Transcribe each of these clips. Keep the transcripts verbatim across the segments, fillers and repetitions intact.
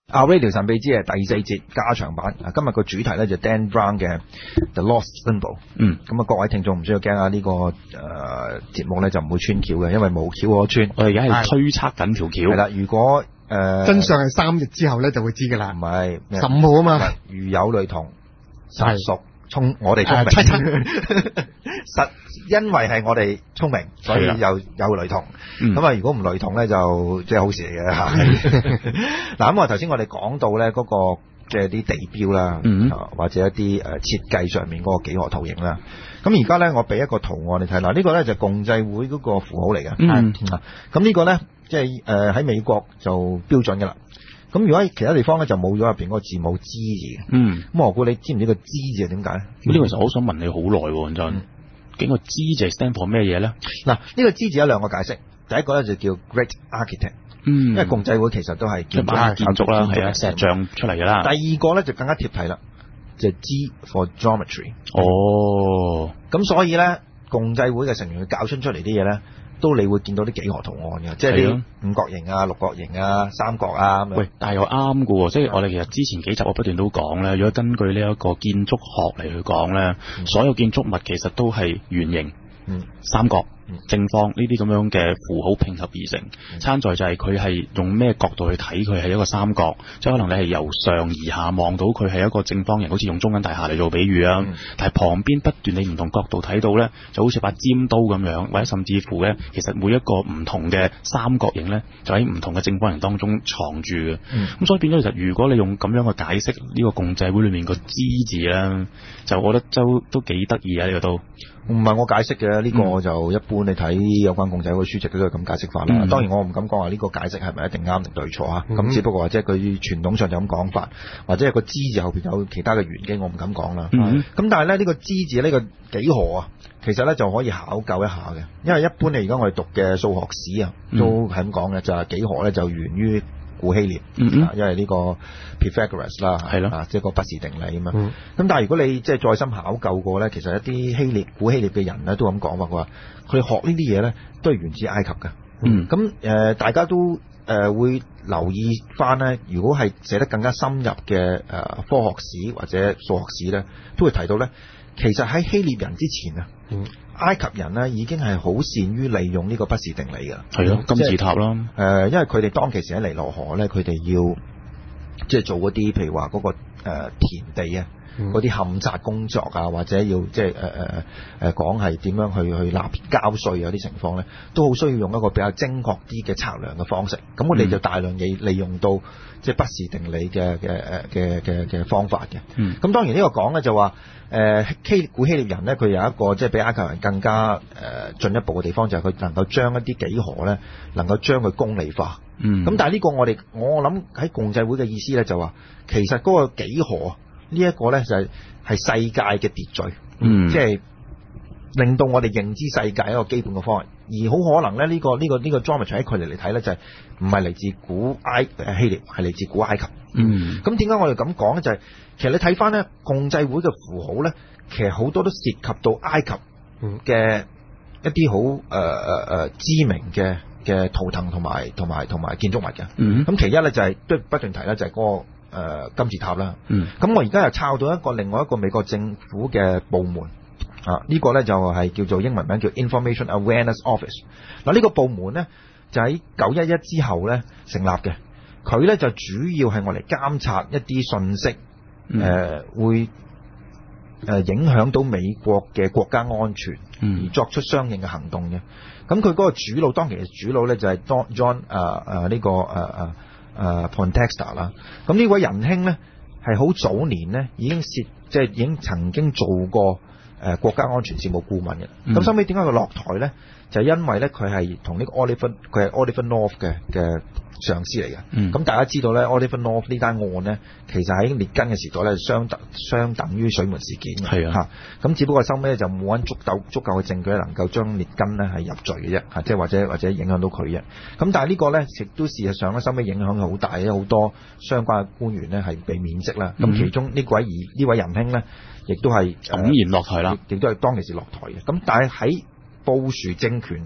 啊 Radio 神秘之夜第四節加長版，啊今日個主題咧就 Dan Brown 嘅 The Lost Symbol。 嗯， 咁啊各位聽眾唔需要驚啊，呢、這個誒、呃、節目咧就唔會穿橋嘅，因為冇橋可穿。 我哋而家係推測緊條橋。 係啦，如果誒、呃、 真相係三日之後咧就會知㗎啦。 唔係十五號啊嘛， 如有雷同，實屬聰我哋聰明。 呃、 實因為係我哋聰明，所以有有雷同。咁啊、嗯，如果唔雷同咧，就即係好事嚟嘅嚇。嗱，咁啊頭先我哋講到咧嗰個即係啲地標啦， 嗯、 或者一啲誒設計上面嗰個幾何圖形啦。咁而家咧，我俾一個圖案你睇啦，呢個咧就共濟會嗰個符號嚟嘅。 嗯， 咁呢個咧即係誒喺美國就標準㗎啦。咁如果喺其他地方咧就冇咗入邊嗰個字母 G 字嘅。嗯。咁我估你知唔知個 G 字係點解咧？ 呢個其實我想問你好耐喎，真、嗯。究竟個 G 字 stand for 咩嘢咧？ 嗱，呢個 G 字有兩個解釋。第一個咧就叫 Great Architect，嗯，因為共濟會其實都係建築建築啦，係啊，石像出嚟㗎啦。 第二個咧就更加貼題啦，就係 G for Geometry。 哦， 咁所以咧，共濟會嘅成員去搞出出嚟啲嘢咧，都你會見到啲幾何圖案嘅，即係啲五角形啊、六角形啊、三角啊咁樣。 喂，但係又啱㗎喎，即係我哋其實之前幾集我不斷都講咧，如果根據呢一個建築學嚟去講咧，嗯、所有建築物其實都係圓形、嗯、三角。正方呢啲咁樣嘅符號拼合而成，參在就係佢係用咩角度去睇佢係一個三角，即係可能你係由上而下望到佢係一個正方形，好似用中銀大廈嚟做比喻啊。嗯、但係旁邊不斷你唔同角度睇到咧，就好似把尖刀咁樣，或者甚至乎咧，其實每一個唔同嘅三角形咧，就喺唔同嘅正方形當中藏住嘅。咁、嗯、所以變咗其實，如果你用咁樣嘅解釋呢、這個共濟會裏面個 G 字咧，就我覺得都都幾得意啊！呢、這個都唔係我解釋嘅，呢、這個就一般你睇有關共濟會書籍都係咁解釋法啦。嗯、當然我唔敢講話呢個解釋係咪一定啱定對錯啊。咁、嗯、只不過話即係佢傳統上就咁講法，或者係個 G 字後邊有其他嘅玄機，我唔敢講啦。咁、嗯、但係咧呢、這個 G 字呢個幾何啊，其實咧就可以考究一下嘅，因為一般你而家我哋讀嘅數學史啊，都係咁講嘅，就係、是、幾何咧就源於古希臘，嗯嗯因為呢個 Pythagoras 啦，係咯，即係個不是定理啊嘛。咁、嗯、但係如果你即係再深考究過咧，其實一啲希臘古希臘嘅人咧都咁講話，佢話佢學呢啲嘢咧都係源自埃及㗎。嗯，咁誒、呃、大家都誒、呃、會留意翻咧，如果係寫得更加深入嘅誒、呃、科學史或者數學史咧，都會提到咧，其實喺希臘人之前啊。嗯埃及人咧已經係好善於利用呢個不是定理㗎， 係咯，金字塔啦。誒、 呃，因為佢哋當其時喺尼羅河咧，佢哋要即係做嗰啲譬如話嗰個、呃、田地啊，嗰啲勘察工作啊，或者要即係誒誒誒講係點樣去去納交稅啊啲情況咧，都好需要用一個比較精確啲嘅測量嘅方式。咁我哋就大量利利用到即係不是定理嘅嘅誒嘅嘅嘅方法嘅。嗯，咁當然呢個講咧就話。誒希、呃、古希臘人咧，佢有一個即係比埃及人更加誒、呃、進一步嘅地方，就係、是、佢能夠將一啲幾何咧，能夠將佢公理化。嗯。咁但係呢個我哋我諗喺共濟會嘅意思咧，就話其實嗰個幾何呢一個咧就係、是、係世界嘅秩序。嗯。即係令到我哋認知世界一個基本嘅方案，而好可能咧呢、這個呢、這個呢、這個 geometry 喺佢哋嚟睇咧，就係唔係嚟自古埃希臘，係嚟自古埃及。嗯。咁點解我哋咁講咧？就係、是其實你睇翻咧共濟會嘅符號咧，其實好多都涉及到埃及嘅一啲好誒誒誒知名嘅嘅圖騰同埋同埋同埋建築物嘅。咁、嗯、其一咧就係、是、都不斷提啦，就係、是、嗰、那個誒、呃、金字塔啦。咁、嗯、我而家又抄到一個另外一個美國政府嘅部門啊，呢、這個咧就係叫做英文名叫 Information Awareness Office。嗱、這、呢個部門咧就喺九一一之後咧成立嘅，佢咧就主要係我嚟監察一啲信息。誒、嗯呃、會誒、呃、影響到美國嘅國家安全，而作出相應嘅行動嘅。咁佢嗰個主腦當其實主腦咧就係 John 誒誒呢個誒誒誒 Poindexter 啦。咁呢位仁兄咧係好早年咧已經涉即係已經曾經做過誒、呃、國家安全事務顧問嘅。咁收尾點解佢落台咧？就係、因為咧佢係同呢個 Oliver 佢係 Oliver North 嘅嘅上司嚟嘅。咁、嗯、大家知道咧 Oliver North 呢單案咧，其實喺列根嘅時代咧，相等相等於水門事件嘅。係啊，嚇咁只不過收尾就冇揾足夠足夠嘅證據能夠將列根咧係入罪嘅啫，嚇即係或者或者影響到佢啫。咁但係呢個咧亦都事實上咧收尾影響好大，因為好多相關嘅官員咧係被免職啦。咁、嗯、其中呢位兒呢位仁兄咧，亦都係黯然落台啦， 亦都係當其時落台嘅。咁但係喺布殊政權，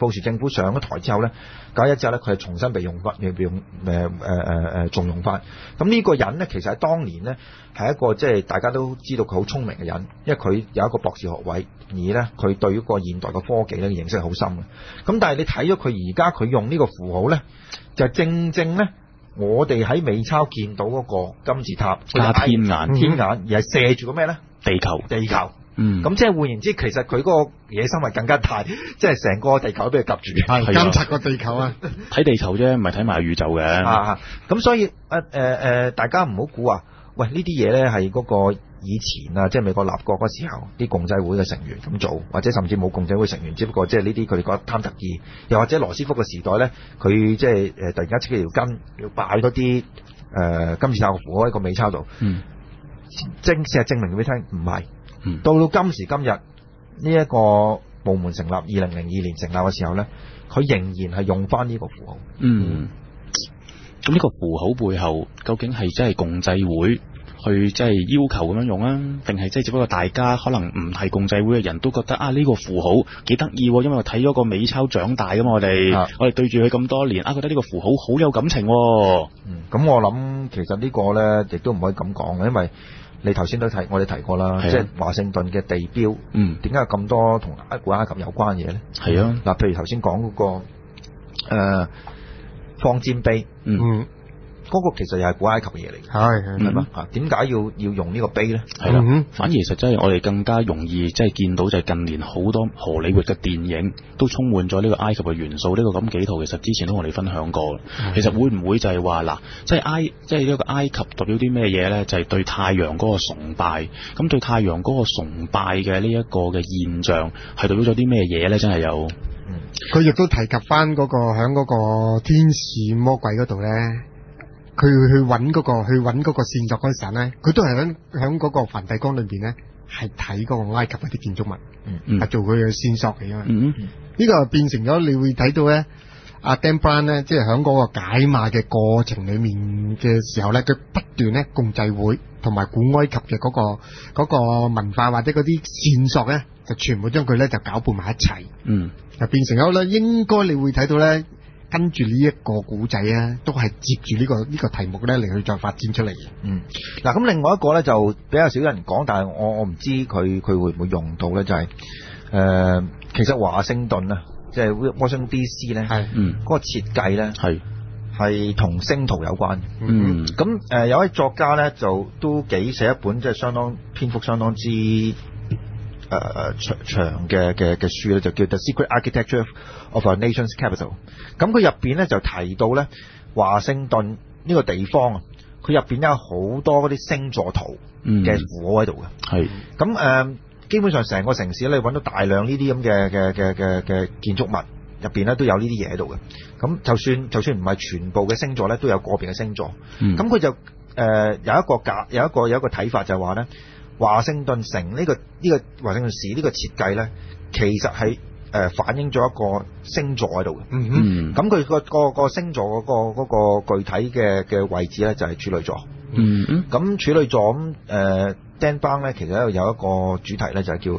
富士政府上咗台之後咧，九一之後咧，佢係重新被用翻，被用誒誒誒誒重用翻。咁呢個人咧，其實喺當年咧係一個即係大家都知道佢好聰明嘅人，因為佢有一個博士學位，而咧佢對於個現代嘅科技咧認識好深嘅。咁但係你睇咗佢而家佢用呢個符號咧，就正正咧。我哋喺美鈔見到嗰個金字塔加天眼， 天眼而係射住個咩咧？ 地球， 地球。 嗯， 咁即係換言之，其實佢嗰個野心係更加大，即係成個地球都俾佢夾住。 係監察個地球啊！ 睇地球啫，唔係睇埋宇宙嘅。 啊，咁所以誒誒誒，大家唔好估啊！喂，呢啲嘢咧係嗰個以前啊，即係美國立國嗰時候，啲共濟會嘅成員咁做，或者甚至冇共濟會成員，只不過即係呢啲佢哋覺得貪得意，又或者羅斯福嘅時代咧，佢即係誒突然間扯幾條筋，要擺多啲誒金字塔嘅符號喺個美鈔度。嗯，正事實證明俾你聽，唔係。嗯，到到今時今日呢一個部門成立，二零零二年成立嘅時候咧，佢仍然係用翻呢個符號。嗯， 咁呢個符號背後究竟係真係共濟會去即係要求咁樣用啊，定係即係只不過大家可能唔係共濟會嘅人都覺得啊呢個符號幾得意，因為我睇咗個美鈔長大噶嘛，我哋、啊、我哋對住佢咁多年啊，覺得呢個符號好有感情。 嗯，咁我諗其實呢個咧亦都唔可以咁講嘅，因為你頭先都提我哋提過啦，即係華盛頓嘅地標，嗯，點解有咁多同古埃及有關嘢咧？係啊，嗱，譬如頭先講嗰個誒、呃、方尖碑，嗯。嗯嗰、那個其實又係古埃及嘅嘢嚟嘅，係係嘛啊？點解要要用呢個碑咧？ 係啦、嗯，反而其實真係我哋更加容易即係見到就係近年好多荷里活嘅電影都充滿咗呢個埃及嘅元素。呢、這個咁幾套其實之前都同我哋分享過。其實會唔會就係話嗱，即係埃即係呢個埃及代表啲咩嘢咧？就係、是、對太陽嗰個崇拜。咁對太陽嗰個崇拜嘅呢一個嘅現象係代表咗啲咩嘢咧？真係有， 佢亦都提及翻嗰個喺嗰個天使魔鬼嗰度咧。佢去揾嗰、那個去揾嗰個線索嗰陣時咧，佢都係喺喺嗰個梵蒂岡裏邊咧，係睇嗰個埃及嗰啲建築物，嗯，係做佢嘅線索嚟啊嘛。嗯嗯，呢個變成咗你會睇到咧，阿 Dan Brown 咧，即係喺嗰個解碼嘅過程裏面嘅時候咧，佢不斷咧共濟會同埋古埃及嘅嗰、那個嗰、那個文化或者嗰啲線索咧，就全部將佢咧就攪拌埋一齊，嗯，就變成咗咧，應該你會睇到咧。跟住呢一個古仔啊，都係接住呢、這個呢、這個題目咧嚟去再發展出嚟嘅。嗯， 嗱咁另外一個咧就比較少人講，但係我我唔知佢佢會唔會用到咧，就係、是、誒、呃、其實華盛頓啊，即係 Washington D C 咧，係嗯嗰、那個設計咧係係同星圖有關。嗯，咁誒、呃、有位作家咧就都幾寫一本即係相當篇幅相當之。誒、呃、長長嘅嘅嘅書咧，就叫 The Secret Architecture of a Nation's Capital。咁佢入邊咧就提到咧，華盛頓呢個地方啊，佢入邊有好多嗰啲星座圖嘅符號喺度嘅。係咁誒，基本上成個城市咧，你揾到大量呢啲咁嘅嘅嘅嘅嘅建築物入邊咧，都有呢啲嘢喺度嘅。咁就算就算唔係全部嘅星座咧，都有個別嘅星座。咁、嗯、佢就誒、呃、有一個假有一個有一個睇法就係話咧。華盛頓城呢、這個呢、這個華盛頓市呢個設計咧，其實係誒、呃、反映咗一個星座喺度嘅。嗯哼，咁佢個個個星座嗰、那個嗰、那個具體嘅嘅位置咧就係處女座。嗯哼，咁處女座咁誒 Dan Brown 咧，其實喺度有一個主題咧就係叫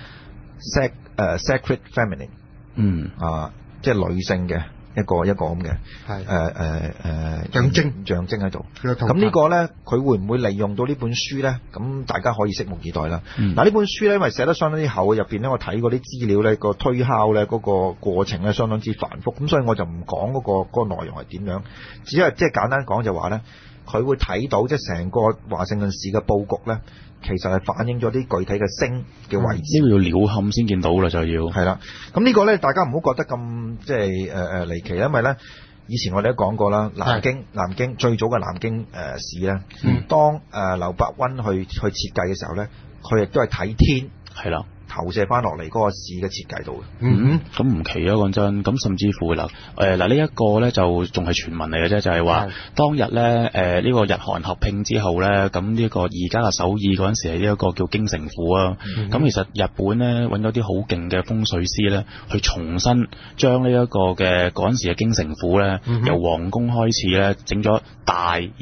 Sac 誒、uh, Sacred Feminine。嗯啊，即係女性嘅。一個一個咁嘅，係誒誒誒象徵象徵喺度。咁呢個咧，佢會唔會利用到呢本書咧？咁大家可以拭目以待啦。嗱、嗯，呢本書咧，因為寫得相當之厚，入邊咧我睇過啲資料咧，個推敲咧嗰個過程咧相當之繁複，咁所以我就唔講嗰個嗰個內容係點樣，只係即係簡單講就話咧，佢會睇到即係成個華盛頓市嘅佈局咧。其實係反映咗啲具體嘅星嘅位置。呢、嗯這個要鳥瞰先見到啦，就要係啦。咁呢個咧，大家唔好覺得咁即係誒誒離奇，因為咧以前我哋都講過啦，南京南京最早嘅南京誒、呃、市咧、嗯，當誒劉伯溫去去設計嘅時候咧，佢亦都係睇天係啦。投射翻落嚟嗰個市嘅設計度嘅，嗯，咁唔奇啊，講真，咁甚至乎嗱，誒嗱呢一個咧就仲係傳聞嚟嘅啫，就係、是、話當日咧誒呢、呃這個日韓合併之後咧，咁呢個而家嘅首爾嗰陣時係呢一個叫京城府啊，咁、嗯、其實日本咧揾咗啲好勁嘅風水師咧，去重新將呢一個嘅嗰陣時嘅京城府咧、嗯，由皇宮開始咧整咗大日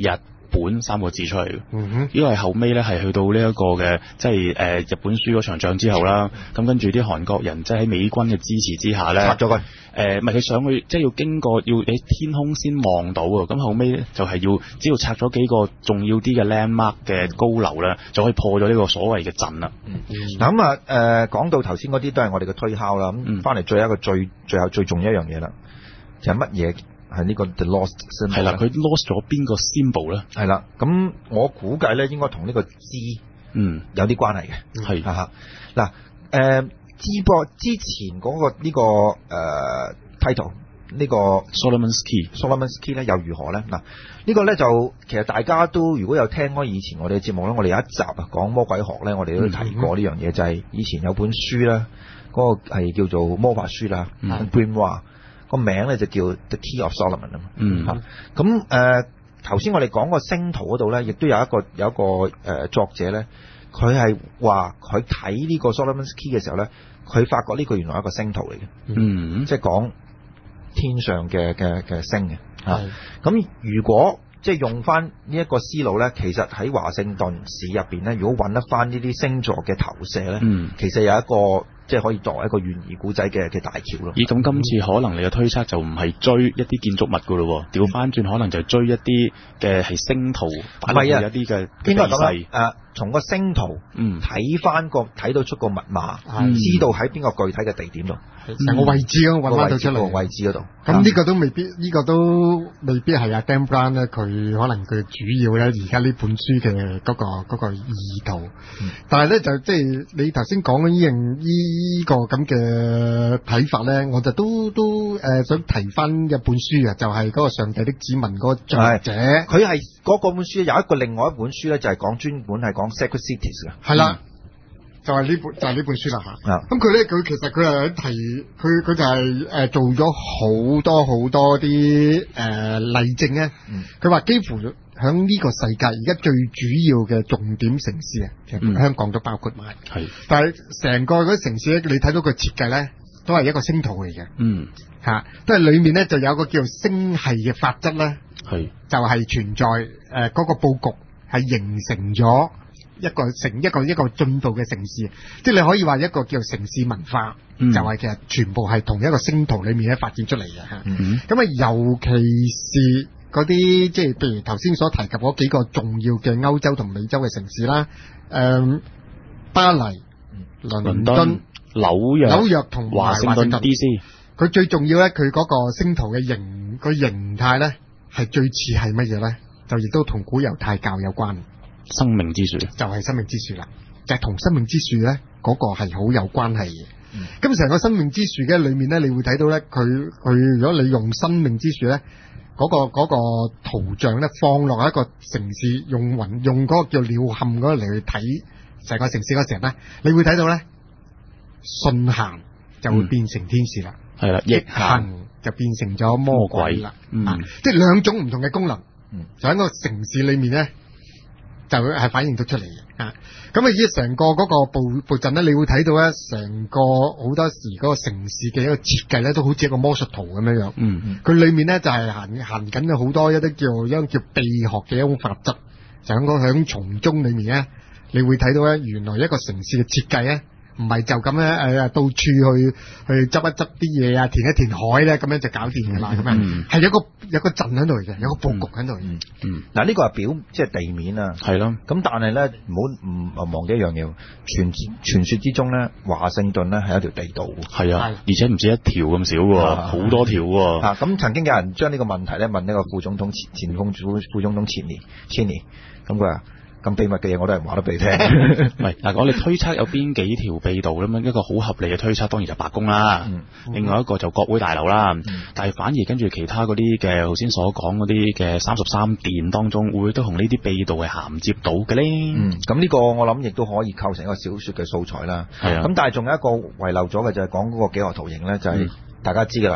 本三個字出嚟嘅。 嗯哼， 呢個係後尾咧係去到呢一個嘅即係誒日本輸嗰場仗之後啦，咁跟住啲韓國人即係喺美軍嘅支持之下咧， 拆咗佢。 誒，咪佢上去即係要經過要喺天空先望到啊！咁後尾咧就係要只要拆咗幾個重要啲嘅 landmark 嘅高樓咧，就可以破咗呢個所謂嘅陣啦。 嗱咁啊誒，講到頭先嗰啲都係我哋嘅推敲啦。咁翻嚟最後一個最最後最重要一樣嘢啦，就係乜嘢係呢個 the lost symbol？ 係啦，佢 lost 咗邊個 symbol 咧？ 係啦，咁我估計咧應該同呢個 G 嗯有啲關係嘅。 係啊嗱誒。之波之前嗰、那個呢、這個誒、呃、title 呢個 Solomon's Key Solomon's Key 咧又如何咧？嗱、這個、呢個咧就其實大家都如果有聽開以前我哋嘅節目咧，我哋有一集啊講魔鬼學咧，我哋都提過呢樣嘢，就係、是、以前有本書咧，嗰、那個係叫做魔法書啦 Grimoire 個名咧就叫 The Key of Solomon 啊嘛。 嗯， 咁誒頭先我哋講個星圖嗰度咧，亦都有一個有一個誒、呃、作者咧，佢係話佢睇呢個 Solomon's Key 嘅時候咧。佢發覺呢個原來係一個星圖嚟嘅， 嗯， 即係講天上嘅嘅嘅星嘅嚇。咁、啊、如果即係用翻呢一個思路咧，其實喺華盛頓市入邊咧，如果揾得翻呢啲星座嘅投射咧，嗯，其實有一個即係可以作為一個懸疑古仔嘅嘅大橋咯。 咦，咁今次可能你嘅推測就唔係追一啲建築物噶咯，調翻轉可能就追一啲嘅係星圖，擺落去一啲嘅應該咁樣誒。從個星圖睇翻個睇到出個密碼，嗯、知道喺邊個具體嘅地點度， 成、嗯、個位置咁揾翻到出嚟個位置嗰度。 咁呢個都未必，呢、這個都未必係阿 Dan Brown 咧，佢可能佢主要咧而家呢本書嘅嗰、那個嗰、那個意圖。嗯、但係咧就即係你頭先講嘅呢樣呢個咁嘅睇法咧，我就都都誒、呃、想提翻一本書啊，就係、是、嗰個上帝的指紋嗰個作者， 佢係嗰本書有一個另外一本書咧，就係講專本係講 Sacred Cities 嘅， 係啦，就係、是、呢本就係、是、呢本書啦吓。咁佢咧佢其實佢係提佢佢就係、是、誒、呃、做咗好多好多啲誒例證咧。佢、呃、話、嗯、幾乎響呢個世界而家最主要嘅重點城市啊，其實香港都包括埋。係、嗯，但係成個嗰啲城市咧，你睇到佢設計咧，都係一個星圖嚟嘅。嗯，吓、啊，都係裏面咧就有個叫做星系嘅法則咧。係，就係、是、存在誒嗰、呃那個佈局。係形成咗一個成一個一個進步嘅城市，即係你可以話一個叫做城市文化，嗯、就係、是、其實全部係同一個星圖裏面咧發展出嚟嘅嚇。咁、嗯、啊，尤其是嗰啲即係譬如頭先所提及嗰幾個重要嘅歐洲同美洲嘅城市啦，誒、呃、巴黎、倫敦、敦紐約、 紐約同華盛頓 D C， 佢最重要咧，佢嗰個星圖嘅形個形態咧係最似係乜嘢咧？就亦都同古猶太教有關， 生命之樹就係、是、生命之樹啦，就係、是、同生命之樹咧嗰個係好有關係嘅。咁、嗯、成個生命之樹嘅裏面咧，你會睇到咧，佢佢如果你用生命之樹咧嗰個嗰、那個圖像咧放落一個城市，用雲用嗰個叫鳥瞰嗰個嚟去睇成個城市嗰時候咧，你會睇到咧順行就會變成天使啦，係、嗯、啦，逆行就變成咗魔鬼啦，嗯啊、即係兩種唔同嘅功能。嗯，就喺個城市裏面咧，就係反映到出嚟嘅啊。咁啊，依成個嗰個布布陣咧，你會睇到咧，成個好多時嗰個城市嘅一個設計咧，都好似一個魔術圖咁樣樣。嗯，佢裏面咧就係行行緊好多一啲叫一種叫秘學嘅一種法則，就喺個響從中裏面咧，你會睇到咧，原來一個城市嘅設計咧。唔係就咁咧，誒到處去去執一執啲嘢啊，填一填海咧，咁樣就搞掂㗎啦。咁樣係有個有個陣喺度嘅，有個佈局喺度。嗯嗯，嗱呢個係表即係地面啊。係咯。咁但係咧，唔好唔忘記一樣嘢，傳傳說之中咧，華盛頓咧係一條地道。係啊，而且唔止一條咁少喎，好多條喎。啊，咁曾經有人將呢個問題咧問呢個副總統前前副副總統前年前年，咁佢話。咁秘密嘅嘢我都係話得俾你聽。唔係嗱，我哋推測有邊幾條秘道咁樣，一個好合理嘅推測，當然就白宮啦。嗯嗯、另外一個就國會大樓啦。嗯、但係反而跟住其他嗰啲嘅頭先所講嗰啲嘅三十三殿當中，會唔會都同呢啲秘道係銜接到嘅咧？嗯，咁呢個我諗亦都可以構成一個小説嘅素材啦。係啊。咁但係仲有一個遺漏咗嘅就係講嗰個幾何圖形咧，就係、是、大家知㗎啦。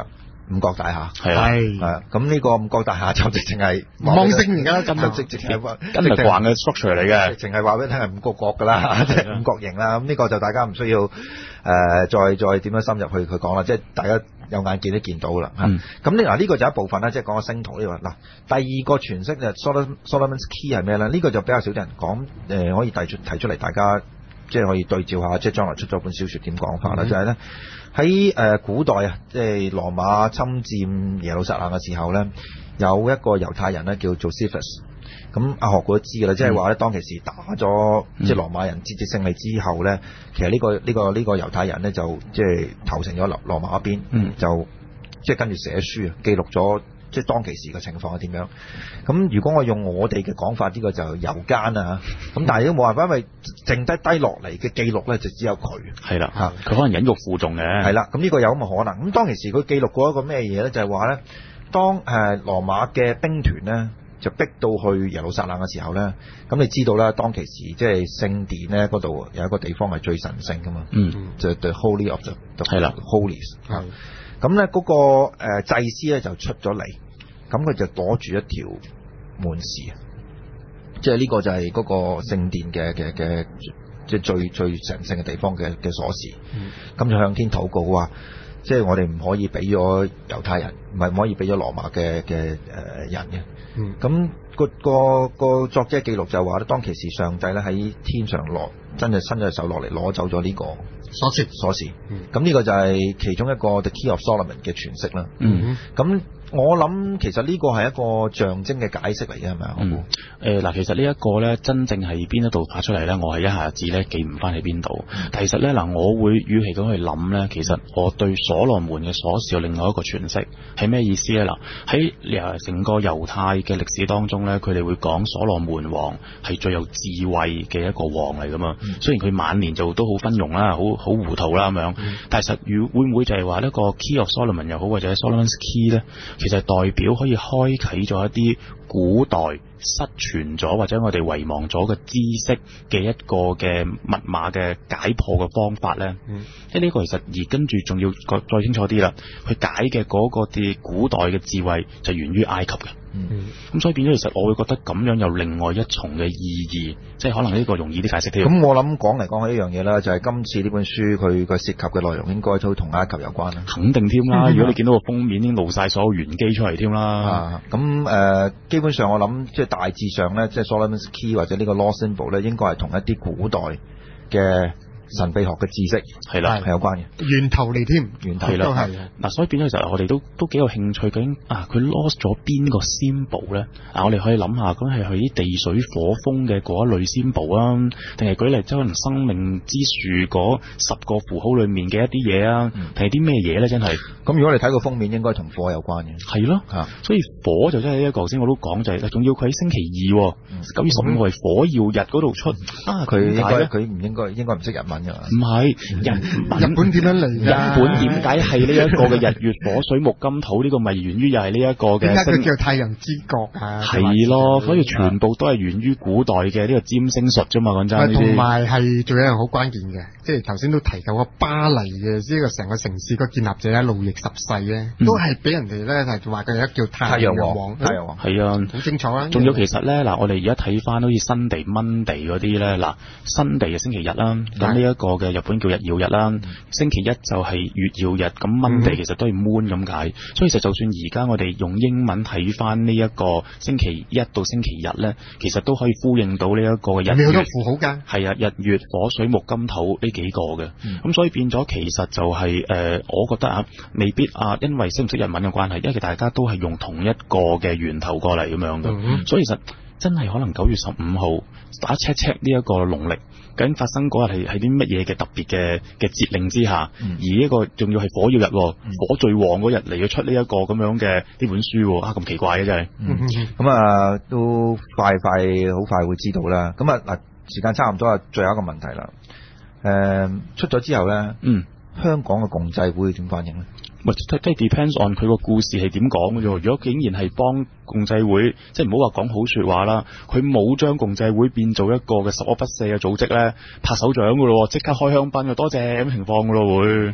五角大廈， 係啊， 係咁呢個五角大廈就直情係望星而家咁就直直情係跟嚟橫嘅 structure 嚟嘅， 直情係話俾你聽係五個角噶啦，即係五角形啦。咁呢個就大家唔需要誒、呃、再再點樣深入去去講啦，即係大家有眼見都見到啦。咁呢嗱呢個就一部分啦，即係講個星圖呢個。嗱第二個詮釋就 Solomon's Key 係咩咧？呢、這個就比較少啲人講，誒、呃、可以提出提出嚟，大家即係可以對照下，即係將來出咗本小説點講法啦，嗯、就係咧。喺誒古代啊，即係羅馬侵佔耶路撒冷嘅時候咧，有一個猶太人咧叫做 Josephus。咁阿學哥都知㗎啦，即係話咧當其時打咗、嗯、即係羅馬人節節勝利之後咧，其實呢、呢個呢、呢個呢、呢個猶太人咧就即係投誠咗羅羅馬嗰邊，嗯、就即係跟住寫書啊，記錄咗即係當其時嘅情況係點樣。咁如果我用我哋嘅講法，呢、呢個就猶奸啊，咁但係都冇辦法，因為剩低低落嚟嘅記錄咧就只有佢。係啦，嚇佢可能忍辱負重嘅。係啦，咁呢個有咁嘅可能。咁當其時佢記錄過一個咩嘢咧？就係話咧，當誒羅馬嘅兵團咧就逼到去耶路撒冷嘅時候咧，咁你知道啦，當其時即係聖殿咧嗰度有一個地方係最神聖噶嘛，嗯，就係 the holy of the 係啦 holies 啊。咁咧嗰個誒祭司咧就出咗嚟，咁佢就攞住一條門匙，即係呢個就係嗰個聖殿嘅嘅嘅即係最最神聖嘅地方嘅嘅鎖匙。咁、嗯、就向天禱告話，即係我哋唔可以俾咗猶太人，唔係唔可以俾咗羅馬嘅嘅誒人嘅。咁、嗯那個個個作者記錄就話咧，當其時上帝咧喺天上落，真係伸咗隻手落嚟攞走咗呢個鎖匙鎖匙。咁呢、嗯、個就係其中一個 The Key of Solomon 嘅詮釋啦。嗯，咁我諗其實呢個係一個象徵嘅解釋嚟嘅，係咪啊？ 嗯，誒嗱、呃，其實呢一個咧，真正係邊一度拍出嚟咧，我係一下子咧記唔翻喺邊度。嗯、其實咧嗱，我會與其咁去諗咧，其實我對所羅門嘅鎖匙有另外一個詮釋係咩意思咧？嗱，喺誒成個猶太嘅歷史當中咧，佢哋會講所羅門王係最有智慧嘅一個王嚟噶嘛。嗯、雖然佢晚年就都好昏庸啦，好好糊塗啦咁樣，嗯、但係實與會唔會就係話呢個 Key of Solomon 又好，或者 Solomon's Key 咧，其實代表可以開啟咗一啲古代失傳咗或者我哋遺忘咗嘅知識嘅一個嘅密碼嘅解破嘅方法咧，即係呢個其實而跟住仲要再清楚啲啦，去解嘅嗰個啲古代嘅智慧就源於埃及嘅。嗯，咁、嗯、所以變咗，其實我會覺得咁樣有另外一重嘅意義，即係可能呢個容易啲解釋啲。 咁我諗講嚟講去一樣嘢啦，就係、是、今次呢本書佢個涉及嘅內容應該都同埃及有關啦。 肯定添啦，如果你見到個封面已經露晒所有玄機出嚟添啦。啊， 咁誒、呃，基本上我諗即係大致上咧，即係 Solomon's Key 或者呢個 Law Symbol 咧，應該係同一啲古代嘅神秘學嘅知識係啦，係有關嘅源頭嚟添， 源頭都係嗱，所以變咗其實我哋都都幾有興趣，究竟啊佢 lost 咗邊個 symbol 咧？啊，我哋可以諗下，咁係佢啲地水火風嘅嗰一類 symbol 啊，定係舉例即係可能生命之樹嗰十個符號裏面嘅一啲嘢啊，定係啲咩嘢咧？真係咁，如果你睇個封面，應該同火有關嘅， 係咯，啊，所以火就真係呢一個頭先我都講就係、是，仲要佢喺星期二九月十五號係火曜日嗰度出、嗯、啊， 佢應該佢唔應該應該唔識日文㗎嘛？ 唔係。日日本點樣嚟？ 日本點解係呢一個嘅日月火水木金土呢個咪源於又係呢一個嘅？ 點解佢叫太陽之國啊？ 係咯，所以全部都係源於古代嘅呢個占星術啫嘛。講真， 同埋係仲有一樣好關鍵嘅，即係頭先都提到個巴黎嘅呢個成個城市個建立者咧，路易十世咧，都係俾人哋咧係話佢係叫太陽王。太陽王係啊， 好清楚啦。 仲有其實咧嗱，我哋而家睇翻好似新地、蚊地嗰啲咧，嗱新地嘅星期日啦，咁呢一個嘅日本叫日曜日啦，嗯、星期一就係月曜日，咁 Monday 其實都係 moon 咁解，所以其實就算而家我哋用英文睇翻呢一個星期一到星期日咧，其實都可以呼應到呢一個日月。 有好多符號㗎。 係啊，日月火水木金土呢幾個嘅，咁、嗯、所以變咗其實就係、是、誒、呃，我覺得啊，未必啊，因為識唔識日文嘅關係，因為大家都係用同一個嘅源頭過嚟咁樣嘅，嗯、所以其實真係可能九月十五號打 check check 呢一個農曆。究竟發生嗰日係係啲乜嘢嘅特別嘅嘅節令之下，嗯、而呢個仲要係火曜日，嗯、火最旺嗰日嚟咗出呢一個咁樣嘅呢本書，啊咁奇怪嘅真係。咁、 嗯嗯、啊都快快好快會知道啦。咁啊嗱，時間差唔多啊，最後一個問題啦。誒、呃，出咗之後咧，嗯，香港嘅共濟會點反應咧？ 唔係，即係 depends on 佢個故事係點講嘅啫。如果竟然係幫共濟會，即係唔好話講好説話啦，佢冇將共濟會變做一個嘅十惡不赦嘅組織咧，拍手掌嘅咯，即刻開香檳嘅，多謝咁情況嘅咯會。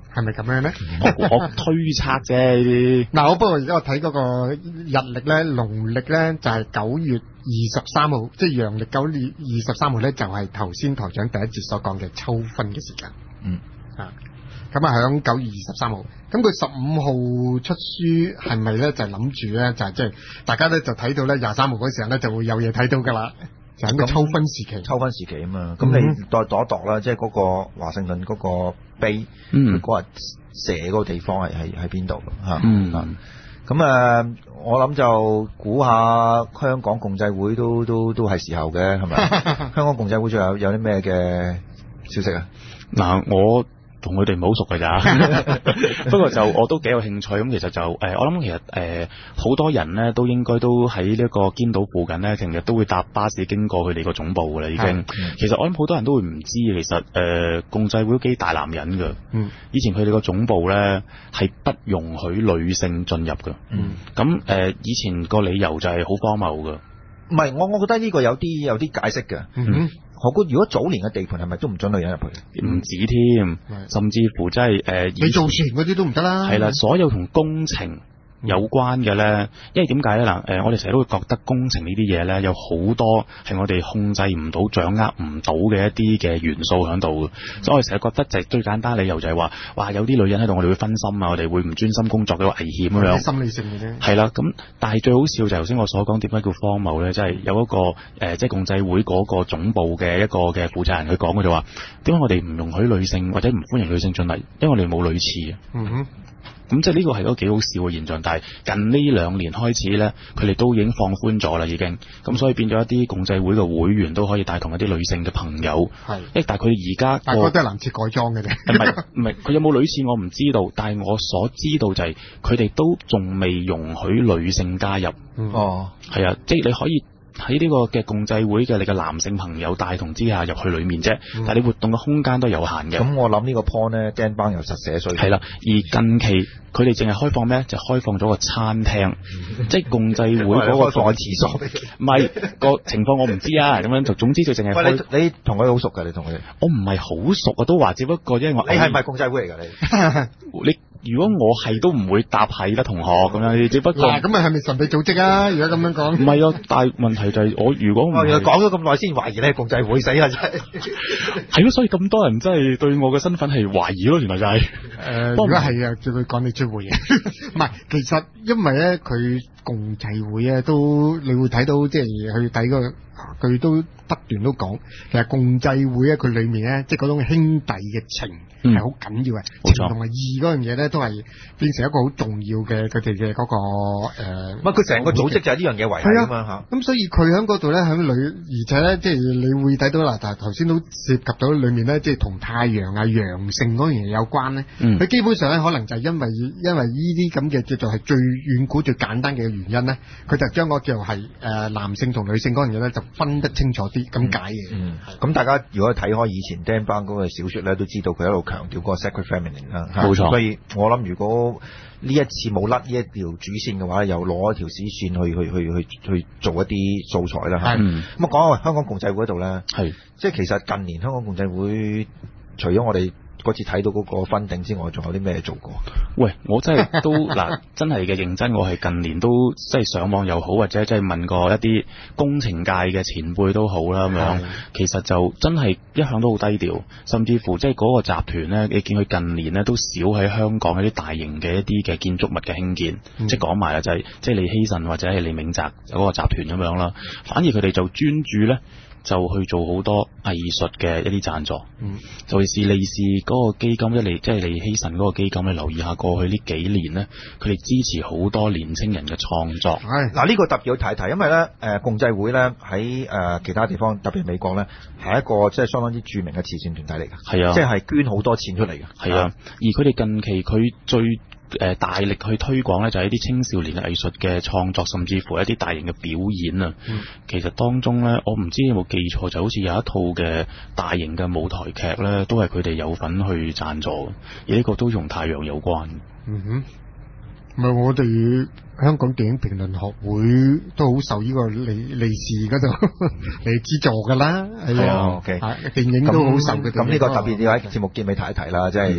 係咪咁樣咧？ 我我推測啫呢啲。 嗱，我不過而家我睇嗰個日曆咧，農曆咧就係九月二十三號，即係陽曆九月二十三號咧，就係頭先台長第一節所講嘅秋分嘅時間。 嗯啊，咁啊響九月二十三號，咁佢十五號出書係咪咧就諗住咧就係即係大家咧就睇到咧廿三號嗰時候咧就會有嘢睇到噶啦。就喺個秋分時期， 秋分時期啊嘛，咁你再度一度啦，即係嗰個華盛頓嗰個碑，佢嗰日寫嗰個地方係係喺邊度嚇？嗯，咁啊，我諗就估下香港共濟會都都都係時候嘅，係咪？香港共濟會仲有有啲咩嘅消息啊？ 嗱，我同佢哋唔好熟㗎咋，不過就我都幾有興趣。咁其實就誒、呃，我諗其實誒好、呃、多人咧都應該都喺呢一個堅道附近咧，成日都會搭巴士經過佢哋個總部㗎啦。已經，其實我諗好多人都會唔知，其實誒、呃、共濟會都幾大男人㗎。嗯，以前佢哋個總部咧係不容許女性進入㗎。嗯，咁誒、呃、以前個理由就係好荒謬㗎。 唔係，我我覺得呢個有啲有啲解釋嘅。嗯，我估如果早年嘅地盤係咪都唔准女人入去？ 唔止添，甚至乎即係誒， 你做船嗰啲都唔得啦。 係啦，所有同工程有關嘅咧，因為點解咧嗱？誒，我哋成日都會覺得工程呢啲嘢咧，有好多係我哋控制唔到、掌握唔到嘅一啲嘅元素喺度嘅，所以我哋成日覺得就係最簡單理由就係話，哇，有啲女人喺度，我哋會分心啊，我哋會唔專心工作嘅危險咁樣。 心理性嘅啫。 係啦，咁但係最好笑就係頭先我所講點解叫荒謬咧？即係有一個誒、呃，即係共濟會嗰個總部嘅一個嘅負責人，佢講佢就話：點解我哋唔容許女性或者唔歡迎女性進嚟？因為我哋冇女廁啊。嗯哼。咁即係呢個係一個幾好笑嘅現象，但係近呢兩年開始咧，佢哋都已經放寬咗啦，已經咁，所以變咗一啲共濟會嘅會員都可以帶同一啲女性嘅朋友。係，誒，但係佢而家大哥都係男廁改裝嘅啫。 唔係唔係，佢有冇女廁我唔知道，但係我所知道就係佢哋都仲未容許女性加入。嗯、哦，係啊，即係你可以喺呢個嘅共濟會嘅你嘅男性朋友帶同之下入去裡面啫，嗯、但係你活動嘅空間都有限嘅。 咁我諗呢個 point 咧，Dan Brown又實寫衰。 係啦，而近期佢哋淨係開放咩？就開放咗個餐廳，嗯、即係共濟會嗰個放喺廁所。 唔係個情況我唔知啊，咁樣就總之就淨係開。 你你同佢好熟㗎？你同佢？ 我唔係好熟啊，都話只不過因為我你係唔係共濟會嚟㗎？你你。如果我係都唔會答係啦，同學咁樣，只不過嗱，咁啊係咪神秘組織啊？如果咁樣講， 唔係啊，但係問題就係我如果唔係講咗咁耐先懷疑你係共濟會死啊！真係係咯，所以咁多人真係對我嘅身份係懷疑咯，原來就係、是、誒， 呃、如果係啊，叫佢趕你追回嘅，唔係，其實因為咧佢共濟會咧都你會睇到，即係去睇個佢都不斷都講，其實共濟會咧佢裏面咧即係嗰種兄弟嘅情。係好緊要嘅，情同埋義嗰樣嘢咧，都係變成一個好重要嘅佢哋嘅嗰個誒。 乜佢成個組織就係呢樣嘢維係啊嘛嚇。 咁所以佢喺嗰度咧，喺裏而且咧，即係你會睇到啦。但係頭先都涉及到裏面咧，即係同太陽啊、陽性嗰樣嘢有關咧。佢、嗯、基本上咧，可能就係因為因為呢啲咁嘅叫做係最遠古最簡單嘅原因咧，佢就將個叫做係誒男性同女性嗰樣嘢咧，就分得清楚啲咁解嘅。 嗯，咁、嗯、大家如果睇開以前 Dan Brown 嗰個小説咧，都知道佢一路強調嗰個 sacred feminine 啦，冇錯。所以我諗，如果呢一次冇甩呢一條主線嘅話，又攞一條史線去去去去去做一啲素材啦。係，咁啊講下香港共濟會嗰度咧，係即係其實近年香港共濟會除咗我哋嗰次睇到嗰個分定之外，仲有啲咩做過？ 喂，我真係都嗱，真係嘅認真，我係近年都即係上網又好，或者即係問過一啲工程界嘅前輩都好啦咁樣。其實就真係一向都好低調，甚至乎即係嗰個集團咧，你見佢近年咧都少喺香港一啲大型嘅一啲嘅建築物嘅興建，嗯、即係講埋啦，就係即係李希慎或者係李銘澤嗰個集團咁樣啦。反而佢哋就專注咧。就去做好多藝術嘅一啲贊助，嗯，尤其是利是嗰個基金，一嚟即係利希慎嗰個基金，你留意下過去呢幾年咧，佢哋支持好多年青人嘅創作。 係嗱，呢個特別要提一提，因為咧誒、呃、共濟會咧喺誒其他地方，特別美國咧係一個即係相當之著名嘅慈善團體嚟嘅，係啊，即係捐好多錢出嚟嘅， 係啊。而佢哋近期佢最誒大力去推廣咧，就係一啲青少年嘅藝術嘅創作，甚至乎一啲大型嘅表演啊。嗯、其實當中咧，我唔知有冇記錯，就好似有一套嘅大型嘅舞台劇咧，都係佢哋有份去贊助，而呢個都同太陽有關。 嗯哼，唔係我哋香港電影評論學會都好受呢個利利是嗰度嚟資助㗎啦。係啊 ，OK， 電影都好受嘅。 咁呢個特別要喺節目結尾提一提啦，即係。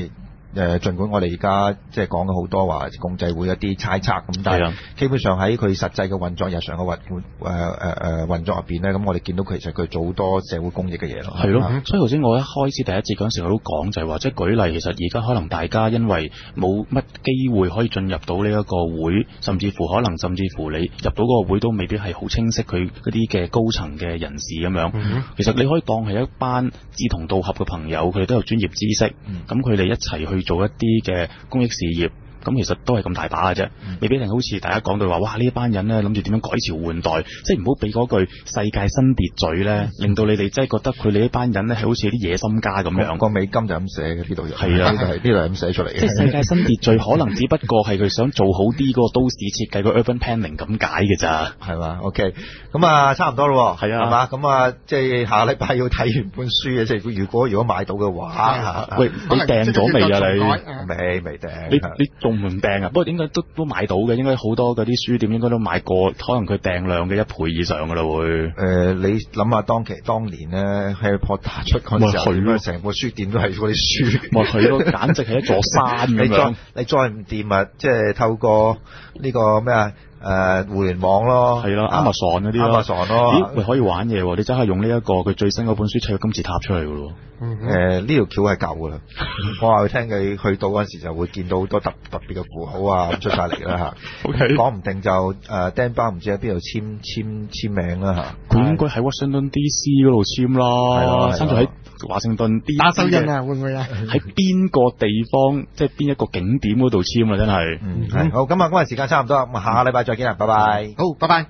誒，儘管我哋而家即係講咗好多話共濟會一啲猜測咁，但係基本上喺佢實際嘅運作、日常嘅運誒誒誒運作入邊咧，咁我哋見到其實佢做好多社會公益嘅嘢咯。 係咯，所以頭先我一開始第一節嗰陣時我都講就係話，即係舉例，其實而家可能大家因為冇乜機會可以進入到呢一個會，甚至乎可能甚至乎你入到嗰個會都未必係好清晰佢嗰啲嘅高層嘅人士咁樣。嗯、其實你可以當係一班志同道合嘅朋友，佢哋都有專業知識，咁佢哋一齊去做一啲嘅公益事業。咁其實都係咁大把嘅啫，未必一定好似大家講到話，哇呢一班人咧諗住點樣改朝換代，即係唔好俾嗰句世界新秩序咧，令到你哋真係覺得佢哋呢班人咧係好似啲野心家咁樣。 個美金就咁寫嘅呢度， 係啊， 呢度係呢度係咁寫出嚟嘅。 即係世界新秩序可能只不過係佢想做好啲嗰個都市設計個 urban planning 咁解嘅咋， 係嘛 ？OK，咁啊差唔多咯， 係啊， 係嘛？咁啊即係下禮拜要睇完本書嘅，即係如果如果買到嘅話， 喂你訂咗未啊你？ 未未訂， 你你仲唔訂啊？不過應該都都買到嘅，應該好多嗰啲書店應該都買過，可能佢訂量嘅一倍以上噶啦會。誒、 呃，你諗下當期當年咧 Harry Potter 出嗰陣時候，咁啊成部書店都係嗰啲書， 咪係咯，簡直係一座山咁樣。 你再唔掂啊，即係透過呢個咩啊？誒、呃，互聯網咯， 係啦 ，Amazon 嗰啲咯 ，Amazon 咯， 咦，喂，可以玩嘢喎！你真係用呢、這、一個佢最新嗰本書砌個金字塔出嚟噶咯。 誒、呃，呢條橋係舊噶啦，我話佢聽佢去到嗰陣時就會見到好多特特別嘅符號啊，咁出晒嚟啦吓。 OK， 講唔定就誒釘包唔知喺邊度簽簽簽名啦吓。 佢應該喺 Washington D C 嗰度簽啦，生咗喺華盛頓 D C 打手印啊，會唔會啊？ 喺邊個地方，即係邊一個景點嗰度簽啊？真係。 嗯，係好，咁啊，今日時間差唔多，咁下個禮拜再見啦，拜拜。 好，拜拜。